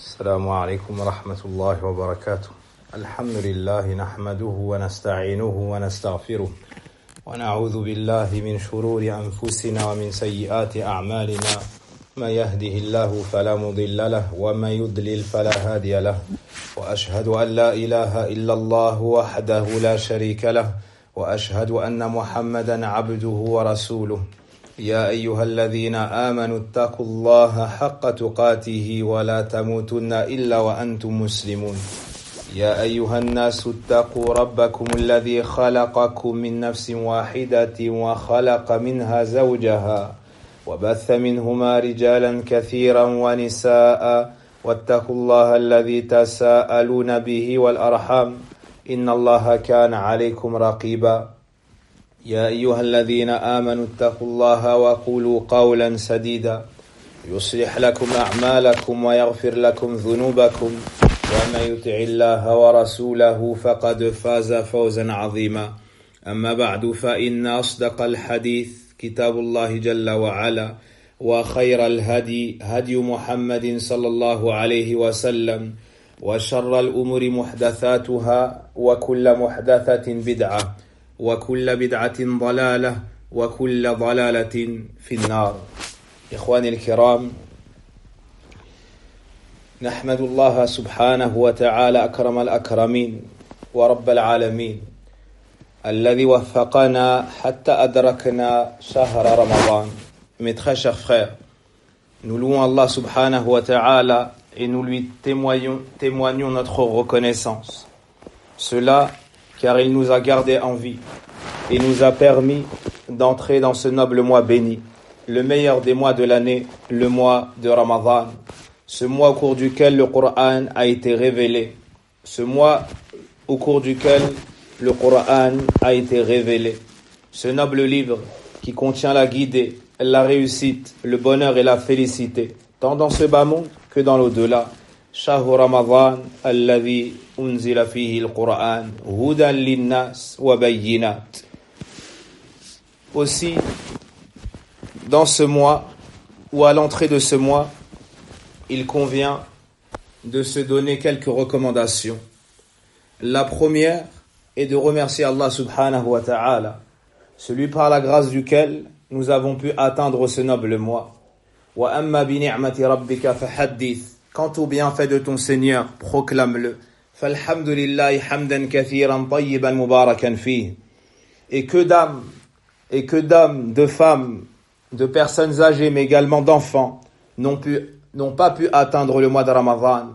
السلام عليكم ورحمة الله وبركاته. الحمد لله نحمده ونستعينه ونستغفره ونعوذ بالله من شرور أنفسنا ومن سيئات أعمالنا. من يهده الله فلا مضل له ومن يضلل فلا هادي له. وأشهد أن لا إله إلا الله وحده لا شريك له وأشهد أن محمدا عبده ورسوله. يا أيها الذين آمنوا اتقوا الله حق تقاته ولا تموتن إلا وأنتم مسلمون. يا أيها الناس اتقوا ربكم الذي خلقكم من نفس واحدة وخلق منها زوجها وبث منهما رجالا كثيرا ونساء واتقوا الله الذي تساءلون به والأرحام إن الله كان عليكم رقيبا. يا أيها الذين آمنوا اتقوا الله وقولوا قولا سديدا يصلح لكم أعمالكم ويغفر لكم ذنوبكم ومن يطع الله ورسوله فقد فاز فوزا عظيما. أما بعد فإن أصدق الحديث كتاب الله جل وعلا وخير الهدي هدي محمد صلى الله عليه وسلم وشر الأمور محدثاتها وكل محدثة بدعة وكل بدعة ضلالة وكل ضلالة في النار. إخواني الكرام، نحمد الله سبحانه وتعالى أكرم الأكرمين ورب العالمين الذي وفقنا حتى أدركنا شهر رمضان. Mes très chers frères, nous louons Allah subhanahu wa ta'ala et nous lui témoignons notre reconnaissance. Cela car il nous a gardés en vie et nous a permis d'entrer dans ce noble mois béni, le meilleur des mois de l'année, le mois de Ramadan, ce mois au cours duquel le Coran a été révélé, ce mois au cours duquel le Coran a été révélé, ce noble livre qui contient la guidée, la réussite, le bonheur et la félicité, tant dans ce bas monde que dans l'au-delà. شهر رمضان الذي أنزل فيه القرآن هدى للناس وبينات. Aussi, dans ce mois, ou à l'entrée de ce mois, il convient de se donner quelques recommandations. La première est de remercier Allah subhanahu wa ta'ala, celui par la grâce duquel nous avons pu atteindre ce noble mois. Wa amma bi ni'mati rabbika fahaddith. Quant au bienfait de ton Seigneur, proclame-le. Falhamdulillahi hamdan kathiran tayyiban mubarakan fih. Et que d'âmes, de femmes, de personnes âgées, mais également d'enfants, n'ont pas pu atteindre le mois de Ramadan.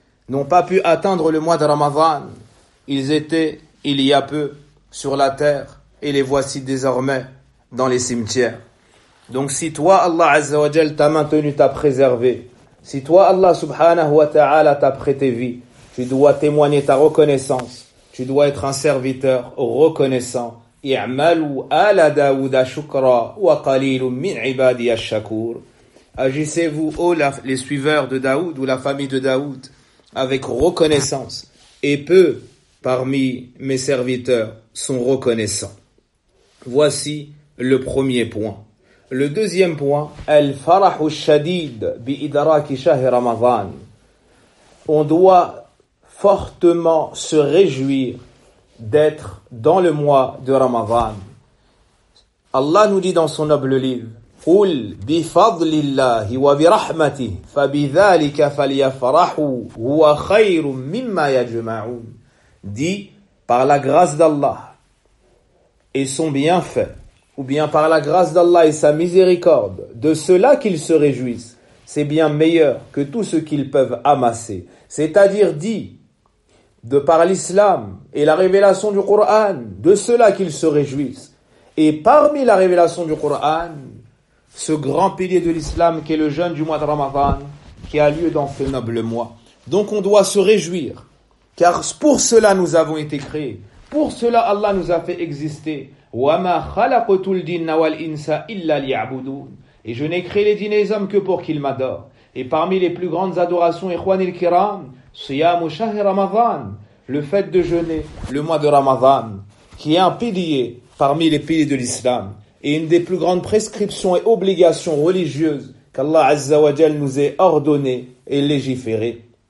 Ils étaient, il y a peu, sur la terre, et les voici désormais dans les cimetières. Donc si toi, Allah Azza wa Jal, t'a maintenu, t'a préservé, si toi, Allah subhanahu wa ta'ala t'a prêté vie, tu dois témoigner ta reconnaissance. Tu dois être un serviteur reconnaissant. I'malu ala Daouda shukra wa qalilun min ibadi ash-shakur. Agissez-vous, les suiveurs de Daoud ou la famille de Daoud, avec reconnaissance. Et peu parmi mes serviteurs sont reconnaissants. Voici le premier point. Le deuxième point, al-farahu shadid bi-idraki shahr Ramadan. On doit fortement se réjouir d'être dans le mois de Ramadan. Allah nous dit dans son noble livre, Qul bi fadlillahi wa bi rahmatihi fabidhalika falyafrahu huwa khayrun mimma yajma'un. Dit par la grâce d'Allah et son bienfait, ou bien par la grâce d'Allah et sa miséricorde, de cela qu'ils se réjouissent, c'est bien meilleur que tout ce qu'ils peuvent amasser. C'est-à-dire dit, de par l'islam et la révélation du Coran, de cela qu'ils se réjouissent. Et parmi la révélation du Coran, ce grand pilier de l'islam qui est le jeûne du mois de Ramadan, qui a lieu dans ce noble mois. Donc on doit se réjouir, car pour cela nous avons été créés. Pour cela Allah nous a fait exister. وَمَا خَلَقْتُ الْجِنَّ وَالْإِنسَ إِلَّا لِيَعْبُدُونَ. Et je n'ai créé les djinns et les hommes que pour qu'ils m'adorent. Et parmi les plus grandes adorations, Ikhwan al-Kiram, Siyamu Shahr Ramadan, le fait de jeûner le mois de Ramadan, qui est un pilier parmi les piliers de l'islam, et une des plus grandes prescriptions et obligations religieuses qu'Allah Azza wa Jal nous ait ordonné et légiféré.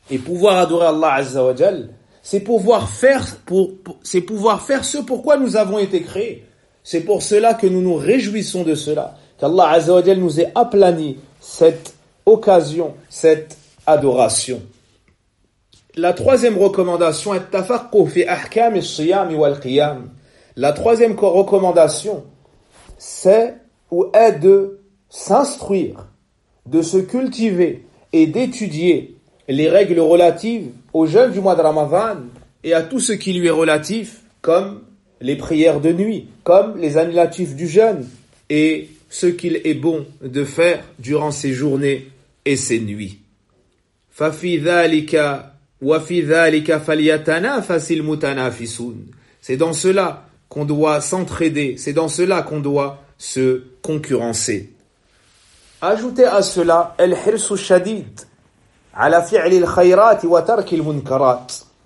Et pouvoir adorer Allah Azza wa Jal, c'est pouvoir faire ce pourquoi nous avons été créés. C'est pour cela que nous nous réjouissons de cela, qu'Allah Azza wa Jal nous ait aplani cette occasion, cette adoration. La troisième recommandation est tafaqquh fi ahkam as-siyam wal qiyam. La troisième recommandation, c'est ou est de s'instruire, de se cultiver et d'étudier les règles relatives au jeûne du mois de Ramadan et à tout ce qui lui est relatif, comme les prières de nuit, comme les annulatifs du jeûne et ce qu'il est bon de faire durant ces journées et ces nuits. فَفِي ذَلِكَ وَفِي ذَلِكَ فَلْيَتَنَافَسِ الْمُتَنَافِسُونَ. C'est dans cela qu'on doit s'entraider, c'est dans cela qu'on doit se concurrencer. Ajoutez à cela al-hirsu shadid ala fi'li al-khayrat wa tarki al-munkarat.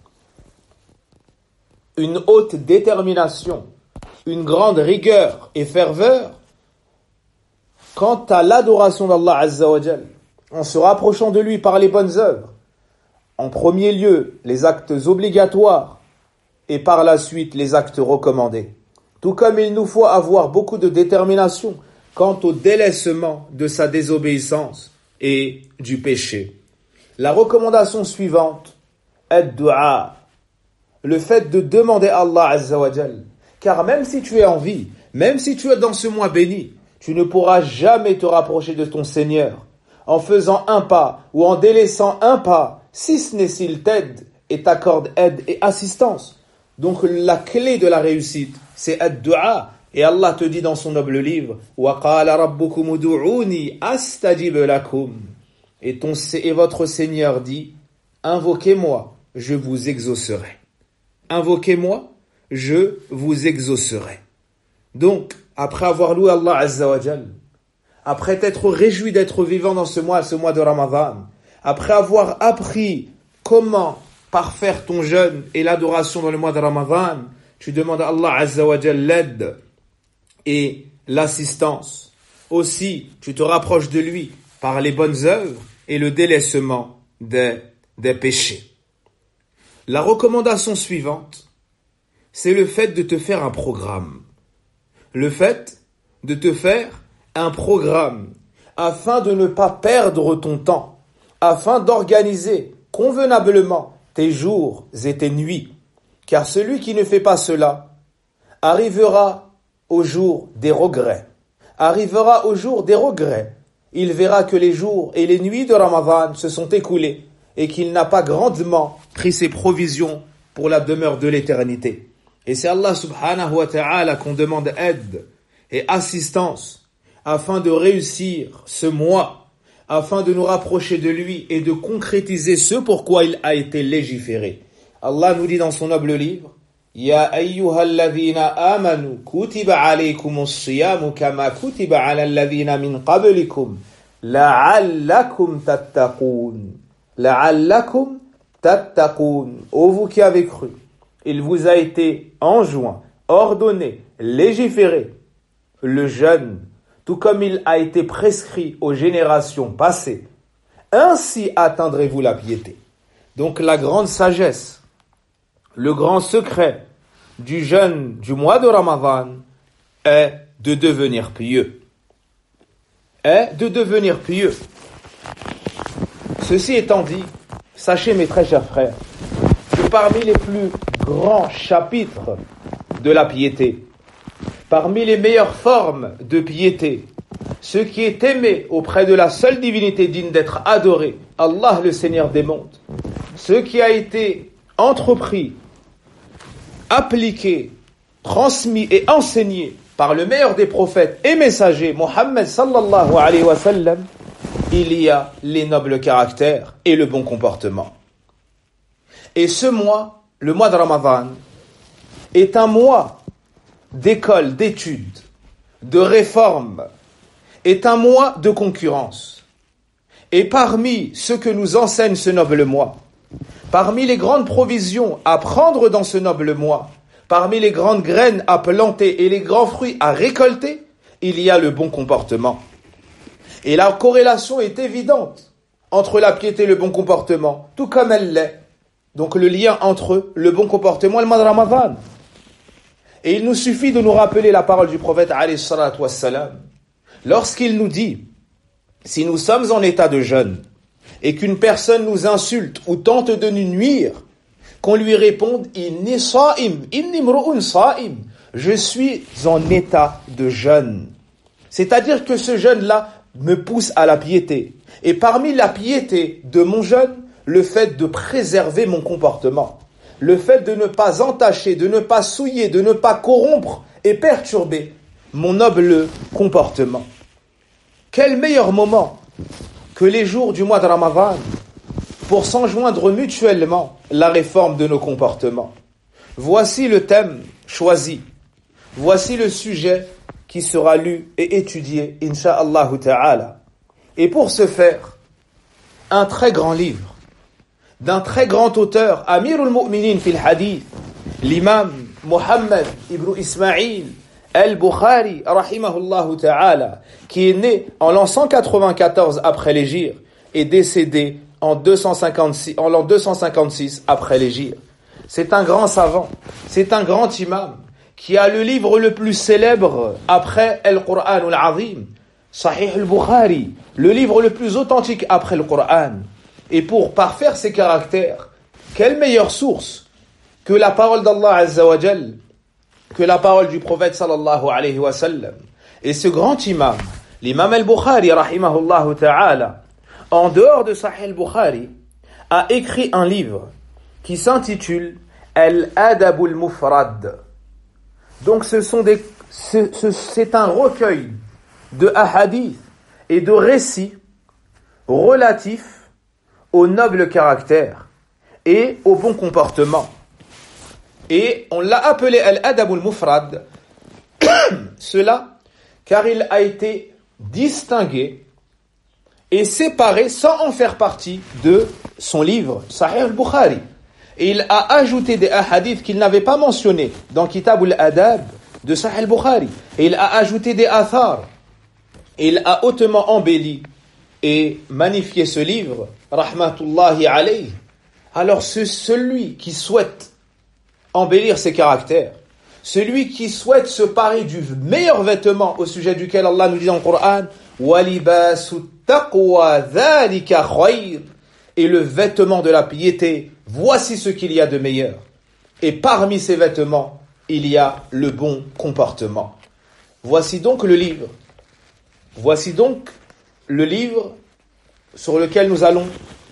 Une haute détermination, une grande rigueur et ferveur quant à l'adoration d'Allah Azza wa Jal, en se rapprochant de lui par les bonnes œuvres. En premier lieu, les actes obligatoires et par la suite les actes recommandés. Tout comme il nous faut avoir beaucoup de détermination quant au délaissement de sa désobéissance et du péché. La recommandation suivante est dua, le fait de demander à Allah Azza wa Jal. Car même si tu es en vie, même si tu es dans ce mois béni, tu ne pourras jamais te rapprocher de ton Seigneur en faisant un pas ou en délaissant un pas, si ce n'est s'il t'aide et t'accorde aide et assistance. Donc la clé de la réussite, c'est ad-du'a. Et Allah te dit dans son noble livre, وَقَالَ رَبُّكُمُ دُعُونِي أَسْتَجِبْ لَكُمْ. Et votre Seigneur dit, invoquez-moi, je vous exaucerai. Invoquez-moi, je vous exaucerai. Donc, après avoir loué Allah Azza wa Jal, après t'être réjoui d'être vivant dans ce mois de Ramadan, après avoir appris comment parfaire ton jeûne et l'adoration dans le mois de Ramadan, tu demandes à Allah Azza wa Jal l'aide et l'assistance. Aussi, tu te rapproches de lui par les bonnes œuvres et le délaissement des péchés. La recommandation suivante, c'est le fait de te faire un programme. Le fait de te faire un programme afin de ne pas perdre ton temps, afin d'organiser convenablement tes jours et tes nuits. Car celui qui ne fait pas cela arrivera au jour des regrets. Arrivera au jour des regrets. Il verra que les jours et les nuits de Ramadan se sont écoulés et qu'il n'a pas grandement pris ses provisions pour la demeure de l'éternité. Et c'est Allah subhanahu wa ta'ala qu'on demande aide et assistance afin de réussir ce mois, afin de nous rapprocher de lui et de concrétiser ce pourquoi il a été légiféré. Allah nous dit dans son noble livre, Ya ayyuhalladhina amanu kutiba alaykumus siyamu kama kutiba ala alladhina min qablikum la'allakum tattaqun. La'allakum tattaqun. Ô vous qui avez cru, il vous a été enjoint, ordonné, légiféré le jeûne, tout comme il a été prescrit aux générations passées. Ainsi atteindrez-vous la piété. Donc la grande sagesse, le grand secret du jeûne du mois de Ramadan est de devenir pieux. Ceci étant dit, sachez mes très chers frères, que parmi les plus grands chapitres de la piété, parmi les meilleures formes de piété, ce qui est aimé auprès de la seule divinité digne d'être adorée, Allah le Seigneur des mondes, ce qui a été entrepris, appliqué, transmis et enseigné par le meilleur des prophètes et messagers, Mohammed sallallahu alayhi wa sallam, il y a les nobles caractères et le bon comportement. Et ce mois, le mois de Ramadan, est un mois d'école, d'études, de réformes, est un mois de concurrence. Et parmi ce que nous enseigne ce noble mois, parmi les grandes provisions à prendre dans ce noble mois, parmi les grandes graines à planter et les grands fruits à récolter, il y a le bon comportement. Et la corrélation est évidente entre la piété et le bon comportement, tout comme elle l'est. Donc le lien entre le bon comportement et le mois de Ramadan. Et il nous suffit de nous rappeler la parole du prophète alayhi salatu wassalam, lorsqu'il nous dit, si nous sommes en état de jeûne, et qu'une personne nous insulte ou tente de nous nuire, qu'on lui réponde, inni sa'im, inni mru'un sa'im, je suis en état de jeûne. C'est-à-dire que ce jeûne-là me pousse à la piété. Et parmi la piété de mon jeûne, le fait de préserver mon comportement, le fait de ne pas entacher, de ne pas souiller, de ne pas corrompre et perturber mon noble comportement. Quel meilleur moment que les jours du mois de Ramadan pour s'enjoindre mutuellement la réforme de nos comportements. Voici le thème choisi. Voici le sujet qui sera lu et étudié, insha'Allah ta'ala. Et pour ce faire, un très grand livre d'un très grand auteur, Amirul Mu'minin fil Hadith, l'imam Muhammad ibn Ismail al-Bukhari, rahimahullah ta'ala, qui est né en l'an 194 après l'Hégire et décédé en l'an 256 après l'Hégire. C'est un grand savant, c'est un grand imam, qui a le livre le plus célèbre après Al-Qur'an al-Azim, Sahih al-Bukhari, le livre le plus authentique après le Qur'an. Et pour parfaire ses caractères, quelle meilleure source que la parole d'Allah Azza wa Jal, que la parole du prophète sallallahu alayhi wa sallam. Et ce grand imam, l'imam al-Bukhari, rahimahullah ta'ala, en dehors de Sahih al-Bukhari, a écrit un livre qui s'intitule Al-Adab al-Mufrad. Donc c'est un recueil de ahadith et de récits relatifs au noble caractère et au bon comportement. Et on l'a appelé Al-Adab al-Mufrad, cela car il a été distingué et séparé sans en faire partie de son livre Sahih al-Bukhari. Et il a ajouté des ahadiths qu'il n'avait pas mentionnés dans Kitab al-Adab de Sahih al-Bukhari. Et il a ajouté des athars. Et il a hautement embelli et magnifié ce livre, rahmatullahi alayhi. Alors celui qui souhaite embellir ses caractères, celui qui souhaite se parer du meilleur vêtement au sujet duquel Allah nous dit dans le Coran, وَلِبَاسُ التَّقْوَى ذَلِكَ خَيْرٌ, et le vêtement de la piété, voici ce qu'il y a de meilleur. Et parmi ces vêtements, il y a le bon comportement. Voici donc le livre. Voici donc le livre sur lequel nous allons,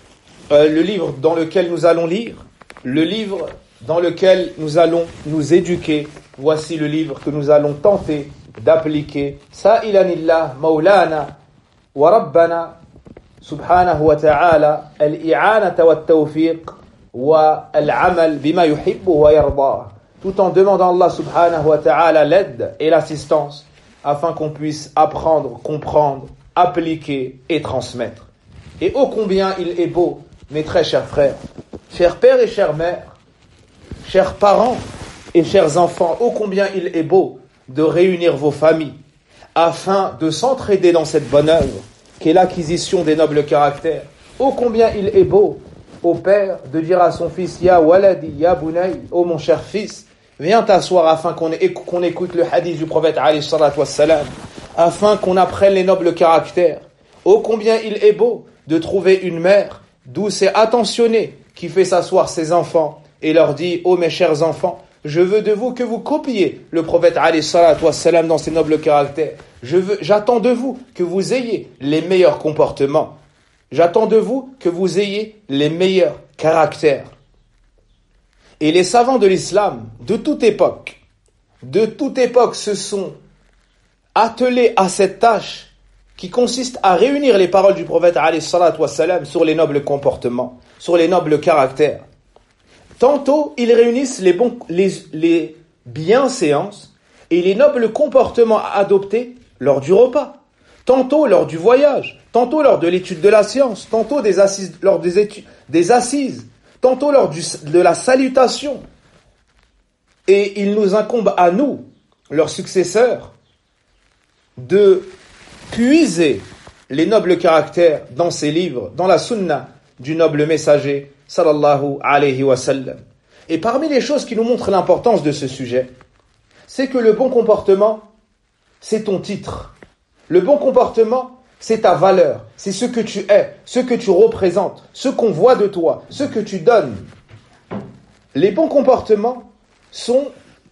le livre dans lequel nous allons lire, le livre dans lequel nous allons nous éduquer. Voici le livre que nous allons tenter d'appliquer. Sa'ilanillah maulana wa rabbana subhanahu wa ta'ala al-i'anata wa at-tawfiq wa al-amal bima yuhibbu wa yardah. Tout en demandant à Allah subhanahu wa ta'ala l'aide et l'assistance afin qu'on puisse apprendre, comprendre, appliquer et transmettre. Et ô combien il est beau, mes très chers frères, chers pères et chères mères, chers parents et chers enfants, ô combien il est beau de réunir vos familles afin de s'entraider dans cette bonne œuvre qu'est l'acquisition des nobles caractères. Ô combien il est beau au père de dire à son fils, Ya waladi, Ya bunay, ô mon cher fils, viens t'asseoir afin qu'on écoute le hadith du prophète alayhi salatu wassalam, afin qu'on apprenne les nobles caractères. Ô combien il est beau de trouver une mère douce et attentionnée qui fait s'asseoir ses enfants et leur dit, ô mes chers enfants, je veux de vous que vous copiez le prophète alayhi salatu wassalam dans ses nobles caractères. J'attends de vous que vous ayez les meilleurs comportements. J'attends de vous que vous ayez les meilleurs caractères. Et les savants de l'islam, de toute époque, se sont attelés à cette tâche qui consiste à réunir les paroles du prophète alayhi salatu wassalam sur les nobles comportements, sur les nobles caractères. Tantôt, ils réunissent les bienséances et les nobles comportements à adopter lors du repas, tantôt lors du voyage, tantôt lors de l'étude de la science, tantôt lors des assises, tantôt lors de la salutation. Et il nous incombe à nous, leurs successeurs, de puiser les nobles caractères dans ses livres, dans la sunna du noble messager, sallallahu alayhi wa sallam. Et parmi les choses qui nous montrent l'importance de ce sujet, c'est que le bon comportement, c'est ton titre. Le bon comportement, c'est ta valeur, c'est ce que tu es, ce que tu représentes, ce qu'on voit de toi, ce que tu donnes. Les bons comportements sont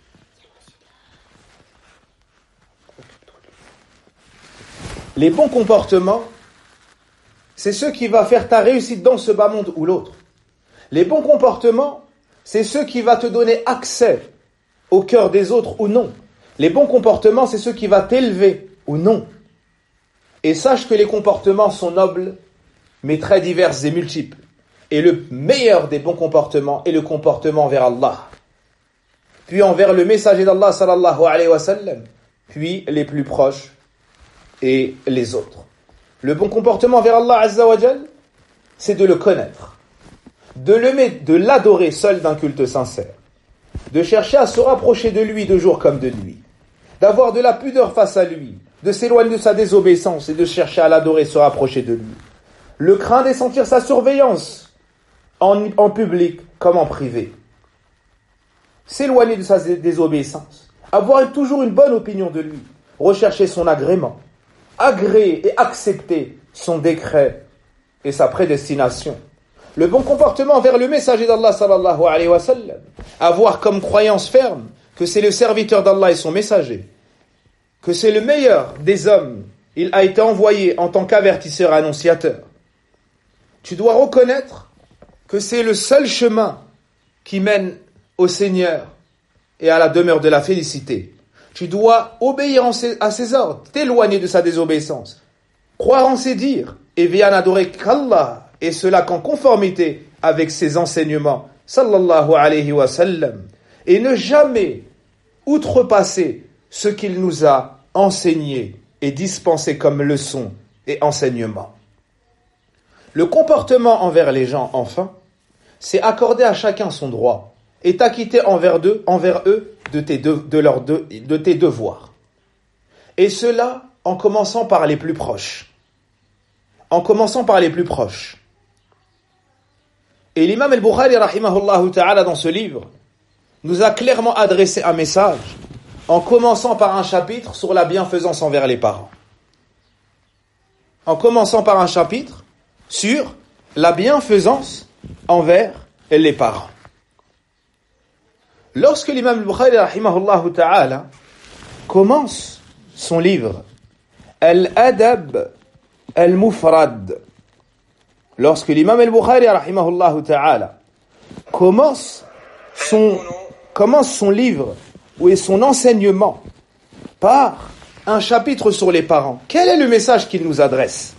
les bons comportements, c'est ce qui va faire ta réussite dans ce bas monde ou l'autre. Les bons comportements, c'est ce qui va te donner accès au cœur des autres ou non. Les bons comportements, c'est ce qui va t'élever ou non. Et sache que les comportements sont nobles, mais très divers et multiples. Et le meilleur des bons comportements est le comportement envers Allah, puis envers le messager d'Allah sallallahu alayhi wa sallam, puis les plus proches et les autres. Le bon comportement envers Allah azza wa jal, c'est de le connaître, de l'adorer seul d'un culte sincère, de chercher à se rapprocher de lui de jour comme de nuit, d'avoir de la pudeur face à lui, de s'éloigner de sa désobéissance et de chercher à l'adorer, se rapprocher de lui. Le craindre et sentir sa surveillance en public comme en privé. S'éloigner de sa désobéissance, avoir toujours une bonne opinion de lui, rechercher son agrément, agréer et accepter son décret et sa prédestination. Le bon comportement envers le messager d'Allah sallallahu alayhi wa sallam, avoir comme croyance ferme que c'est le serviteur d'Allah et son messager, que c'est le meilleur des hommes, il a été envoyé en tant qu'avertisseur et annonciateur. Tu dois reconnaître que c'est le seul chemin qui mène au Seigneur et à la demeure de la félicité. Tu dois obéir à ses ordres, t'éloigner de sa désobéissance, croire en ses dires et veiller à n'adorer qu'Allah, et cela qu'en conformité avec ses enseignements, sallallahu alayhi wa sallam, et ne jamais outrepasser ce qu'il nous a enseigné et dispensé comme leçon et enseignement. Le comportement envers les gens, enfin, c'est accorder à chacun son droit et t'acquitter envers eux de tes devoirs. Et cela en commençant par les plus proches. Et l'imam al-Bukhari, rahimahullah ta'ala, dans ce livre, nous a clairement adressé un message en commençant par un chapitre sur la bienfaisance envers les parents. En commençant par un chapitre sur la bienfaisance envers les parents. Lorsque l'imam al-Bukhari, rahimahullah ta'ala, commence son livre Al-Adab al-Mufrad, lorsque l'imam al-Bukhari, rahimahullah ta'ala, commence son livre ou son enseignement par un chapitre sur les parents, quel est le message qu'il nous adresse?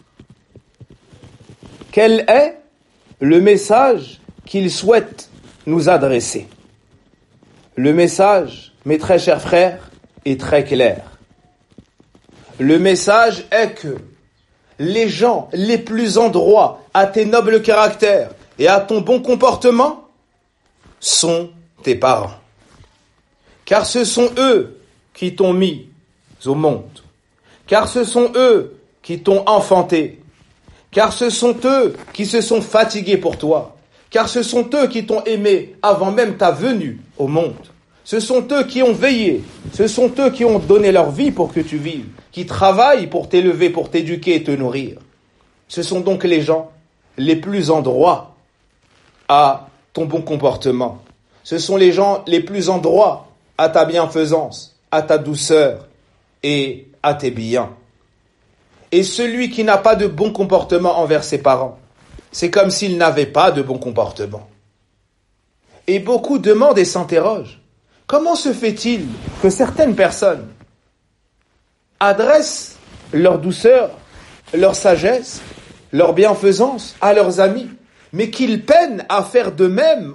Quel est le message qu'il souhaite nous adresser? Le message, mes très chers frères, est très clair. Le message est que les gens les plus en droit à tes nobles caractères et à ton bon comportement sont tes parents. Car ce sont eux qui t'ont mis au monde. Car ce sont eux qui t'ont enfanté. Car ce sont eux qui se sont fatigués pour toi. Car ce sont eux qui t'ont aimé avant même ta venue au monde. Ce sont eux qui ont veillé. Ce sont eux qui ont donné leur vie pour que tu vives, qui travaillent pour t'élever, pour t'éduquer et te nourrir. Ce sont donc les gens les plus en droit à ton bon comportement. Ce sont les gens les plus en droit à ta bienfaisance, à ta douceur et à tes biens. Et celui qui n'a pas de bon comportement envers ses parents, c'est comme s'il n'avait pas de bon comportement. Et beaucoup demandent et s'interrogent, comment se fait-il que certaines personnes adressent leur douceur, leur sagesse, leur bienfaisance à leurs amis, mais qu'ils peinent à faire de même,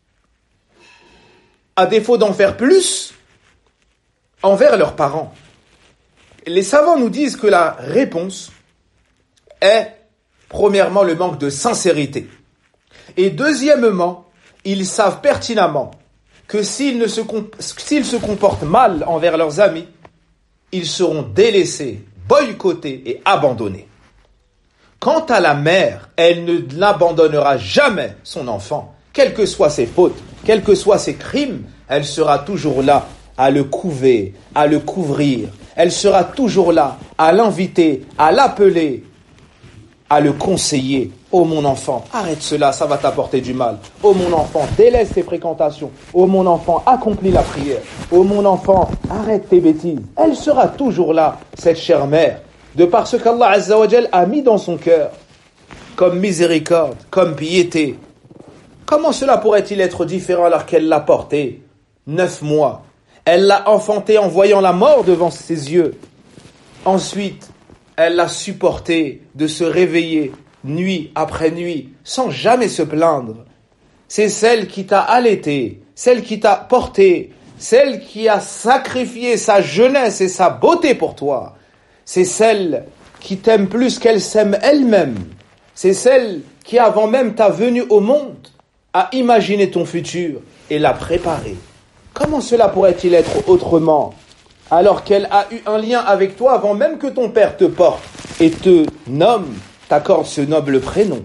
à défaut d'en faire plus, envers leurs parents? Les savants nous disent que la réponse est, premièrement, le manque de sincérité. Et deuxièmement, ils savent pertinemment que s'ils se comportent mal envers leurs amis, ils seront délaissés, boycotter et abandonner. Quant à la mère, elle ne l'abandonnera jamais son enfant, quelles que soient ses fautes, quels que soient ses crimes, elle sera toujours là à le couver, à le couvrir. Elle sera toujours là à l'inviter, à l'appeler, à le conseiller. Oh mon enfant, arrête cela, ça va t'apporter du mal. Oh mon enfant, délaisse tes fréquentations. Oh mon enfant, accomplis la prière. Oh mon enfant, arrête tes bêtises. Elle sera toujours là, cette chère mère, de par ce qu'Allah Azza wa Jal a mis dans son cœur, comme miséricorde, comme piété. Comment cela pourrait-il être différent alors qu'elle l'a porté 9 mois? Elle l'a enfanté en voyant la mort devant ses yeux. Ensuite, elle l'a supporté de se réveiller nuit après nuit, sans jamais se plaindre. C'est celle qui t'a allaité, celle qui t'a porté, celle qui a sacrifié sa jeunesse et sa beauté pour toi. C'est celle qui t'aime plus qu'elle s'aime elle-même. C'est celle qui, avant même ta venue au monde, a imaginé ton futur et l'a préparé. Comment cela pourrait-il être autrement, alors qu'elle a eu un lien avec toi avant même que ton père te porte et te nomme, t'accorde ce noble prénom?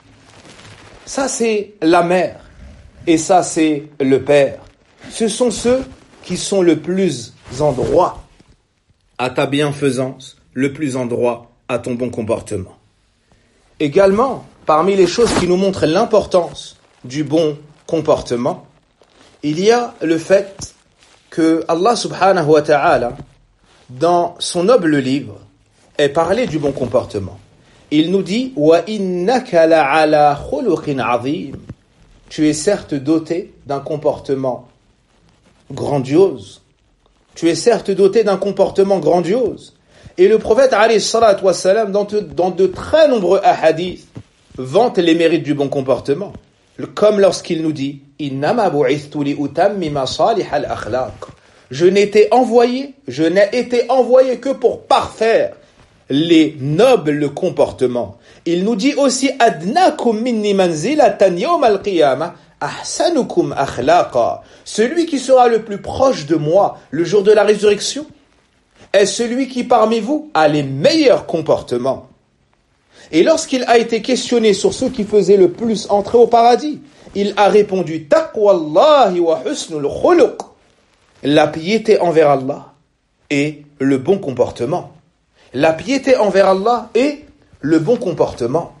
Ça, c'est la mère, et ça, c'est le père. Ce sont ceux qui sont le plus en droit à ta bienfaisance, le plus en droit à ton bon comportement. Également, parmi les choses qui nous montrent l'importance du bon comportement, il y a le fait que Allah subhanahu wa ta'ala, dans son noble livre, ait parlé du bon comportement. Il nous dit « Wa innaka la'ala khuluqin 'azim » Tu es certes doté d'un comportement grandiose. Tu es certes doté d'un comportement grandiose. Et le prophète, alayhi salatu wassalam, dans de très nombreux hadiths, vante les mérites du bon comportement. Comme lorsqu'il nous dit « Innama bu'ithtu li utammima salih al-akhlaq » Je n'ai été envoyé que pour parfaire les nobles comportements. Il nous dit aussi « Adnakum minni manzilatan yawm al-qiyamah ahsanukum akhlaqa » Celui qui sera le plus proche de moi le jour de la résurrection est celui qui parmi vous a les meilleurs comportements. Et lorsqu'il a été questionné sur ceux qui faisaient le plus entrer au paradis, il a répondu « Taqwallahi wa husnul khuluq » La piété envers Allah et le bon comportement. La piété envers Allah et le bon comportement.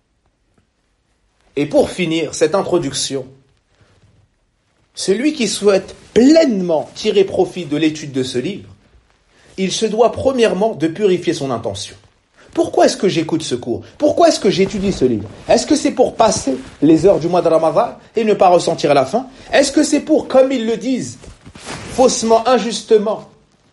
Et pour finir cette introduction, celui qui souhaite pleinement tirer profit de l'étude de ce livre, il se doit premièrement de purifier son intention. Pourquoi est-ce que j'écoute ce cours? Pourquoi est-ce que j'étudie ce livre? Est-ce que c'est pour passer les heures du mois de Ramadan et ne pas ressentir la faim? Est-ce que c'est pour, comme ils le disent, faussement, injustement,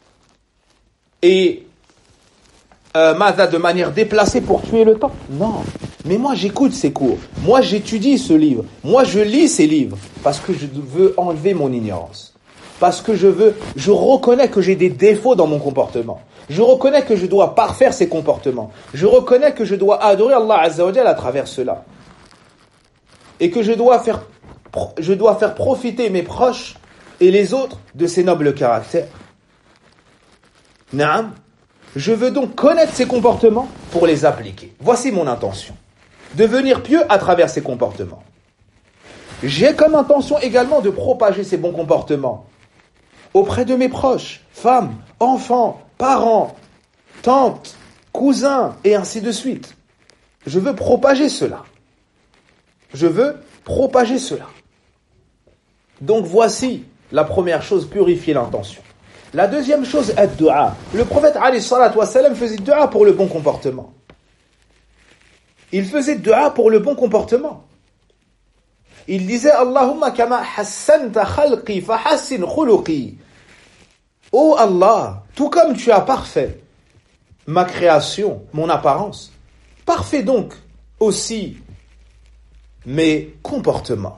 et de manière déplacée pour tuer le temps? Non. Mais moi j'écoute ces cours, moi j'étudie ce livre, moi je lis ces livres, parce que je veux enlever mon ignorance. Parce que je reconnais que j'ai des défauts dans mon comportement. Je reconnais que je dois parfaire ces comportements. Je reconnais que je dois adorer Allah Azza wa Jal à travers cela. Et que je dois faire profiter mes proches et les autres de ces nobles caractères. Naam. Je veux donc connaître ces comportements pour les appliquer. Voici mon intention. Devenir pieux à travers ces comportements. J'ai comme intention également de propager ces bons comportements auprès de mes proches, femmes, enfants, parents, tantes, cousins, et ainsi de suite. Je veux propager cela. Donc voici la première chose, purifier l'intention. La deuxième chose, ad-du'a. Le prophète alayhi salatu wassalam faisait du'a pour le bon comportement. Il faisait du'a pour le bon comportement. Il disait Allahumma kama hassanta khalqi fa hassin khuluqi. Oh Allah, tout comme tu as parfait ma création, mon apparence, parfait donc aussi mes comportements.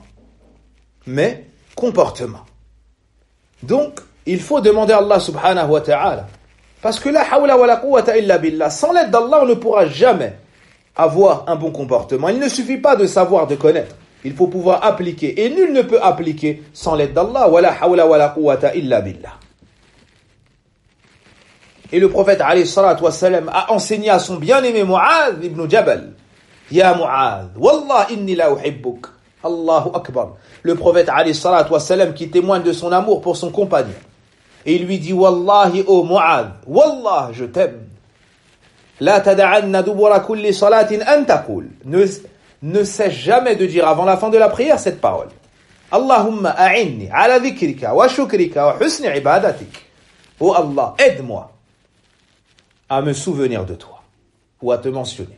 Donc, il faut demander à Allah subhanahu wa ta'ala. Parce que la hawla wa la quwwata illa billah, sans l'aide d'Allah, on ne pourra jamais avoir un bon comportement. Il ne suffit pas de savoir, de connaître. Il faut pouvoir appliquer. Et nul ne peut appliquer sans l'aide d'Allah. Wa la hawla wa la quwwata illa billah. Et le prophète alayhi salatu wassalam a enseigné à son bien-aimé Mu'adh ibn Jabal, Ya Mu'adh, Wallah inni la uhibbuk. Allahu Akbar. Le prophète alayhi salatu wassalam qui témoigne de son amour pour son compagnon. Et il lui dit, Wallahi, oh Mu'adh, Wallah, je t'aime. La tada'anna dubura kulli salatin an taqul. Ne cesse jamais de dire avant la fin de la prière cette parole. Allahumma a'inni ala dhikrika wa shukrika wa husni ibadatik. Oh Allah, aide-moi à me souvenir de toi ou à te mentionner,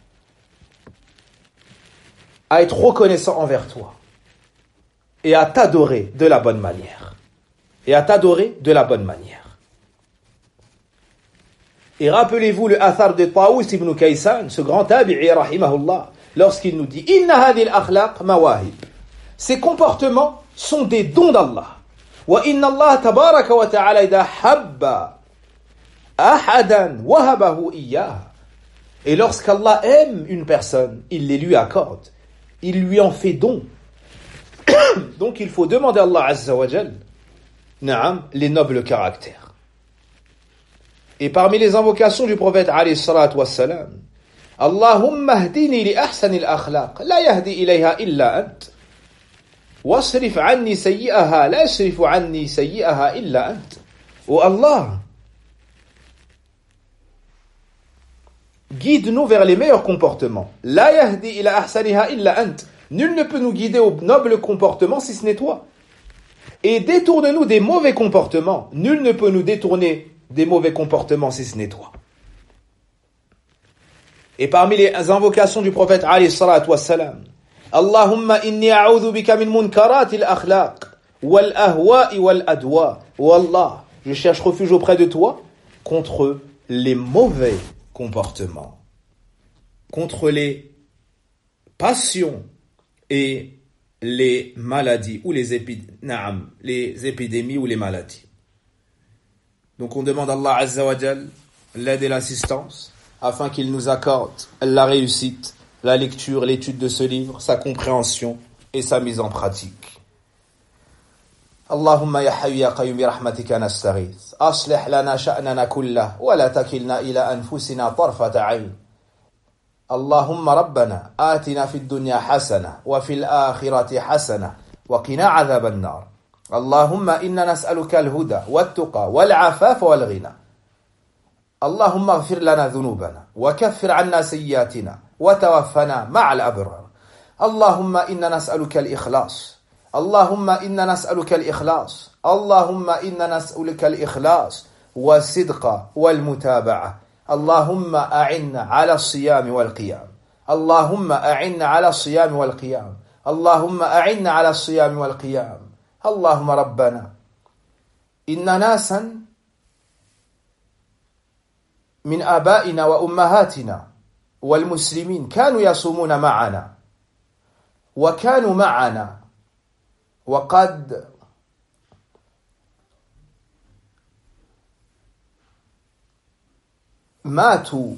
à être reconnaissant envers toi et à t'adorer de la bonne manière. Et à t'adorer de la bonne manière. Et rappelez-vous le athar de Tawus ibn Kaysan, ce grand tabi'i rahimahullah, lorsqu'il nous dit Inna hadhihi al-akhlaq mawahib. Ces comportements sont des dons d'Allah. Wa inna Allah tabaraka wa ta'ala idha habba ahadan wahabahu iyyaha. Et lorsqu'Allah aime une personne, il les lui accorde. Il lui en fait don. Donc il faut demander à Allah azza wa jal, na'am, les nobles caractères. Et parmi les invocations du prophète alayhi salatu wassalam, Allahumma hdini li ahsani al-akhlaq, la yahdi ilayha illa ant. Wasrif anni sayyi'aha, la yasrifu anni sayyi'aha illa ant. Oh Allah, guide-nous vers les meilleurs comportements. La yahdi ila ahsaniha illa ant. Nul ne peut nous guider au noble comportement si ce n'est toi. Et détourne-nous des mauvais comportements. Nul ne peut nous détourner des mauvais comportements si ce n'est toi. Et parmi les invocations du prophète alayhi salatu wassalam, Allahumma inni a'udhu bika min munkarati al-akhlaq wal ahwa'i wal adwa. Oh Allah, je cherche refuge auprès de toi contre les mauvais comportements, contre les passions et les maladies ou les épidémies ou les maladies. Donc on demande à Allah Azza wa Jal l'aide et l'assistance afin qu'il nous accorde la réussite, la lecture, l'étude de ce livre, sa compréhension et sa mise en pratique. Allahumma ya hayyu ya qayyum bi rahmatika nastaghith. Aslih lana sha'nana kullah wa la takilna ila anfusina tarfata 'ayn. اللهم ربنا آتنا في الدنيا حسنة وفي الآخرة حسنة وقنا عذاب النار اللهم إنا نسألك الهدى والتقى والعفاف والغنى اللهم اغفر لنا ذنوبنا وكفر عنا سيئاتنا وتوفنا مع الأبرار اللهم إنا نسألك الإخلاص اللهم إنا نسألك الإخلاص اللهم إنا نسألك الإخلاص والصدق والمتابعة اللهم أعنا على الصيام والقيام اللهم أعنا على الصيام والقيام اللهم أعنا على الصيام والقيام اللهم ربنا إن ناسا من آبائنا وأمهاتنا والمسلمين كانوا يصومون معنا وكانوا معنا وقد ماتوا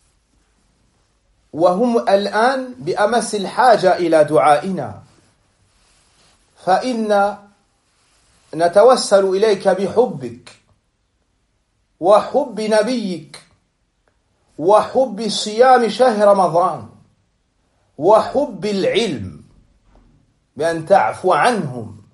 وهم الآن بأمس الحاجة إلى دعائنا فإن نتوسل إليك بحبك وحب نبيك وحب صيام شهر رمضان وحب العلم بأن تعفو عنهم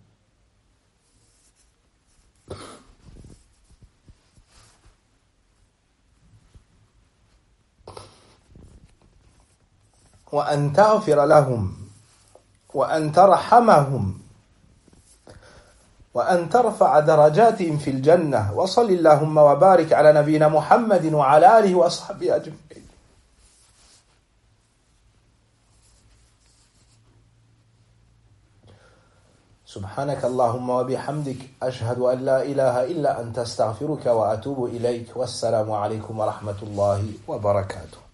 وأن تغفر لهم وأن ترحمهم وأن ترفع درجاتهم في الجنة وصل اللهم وبارك على نبينا محمد وعلى آله وأصحابه أجمعين سبحانك اللهم وبحمدك أشهد أن لا إله إلا أنت استغفرك وأتوب إليك والسلام عليكم ورحمة الله وبركاته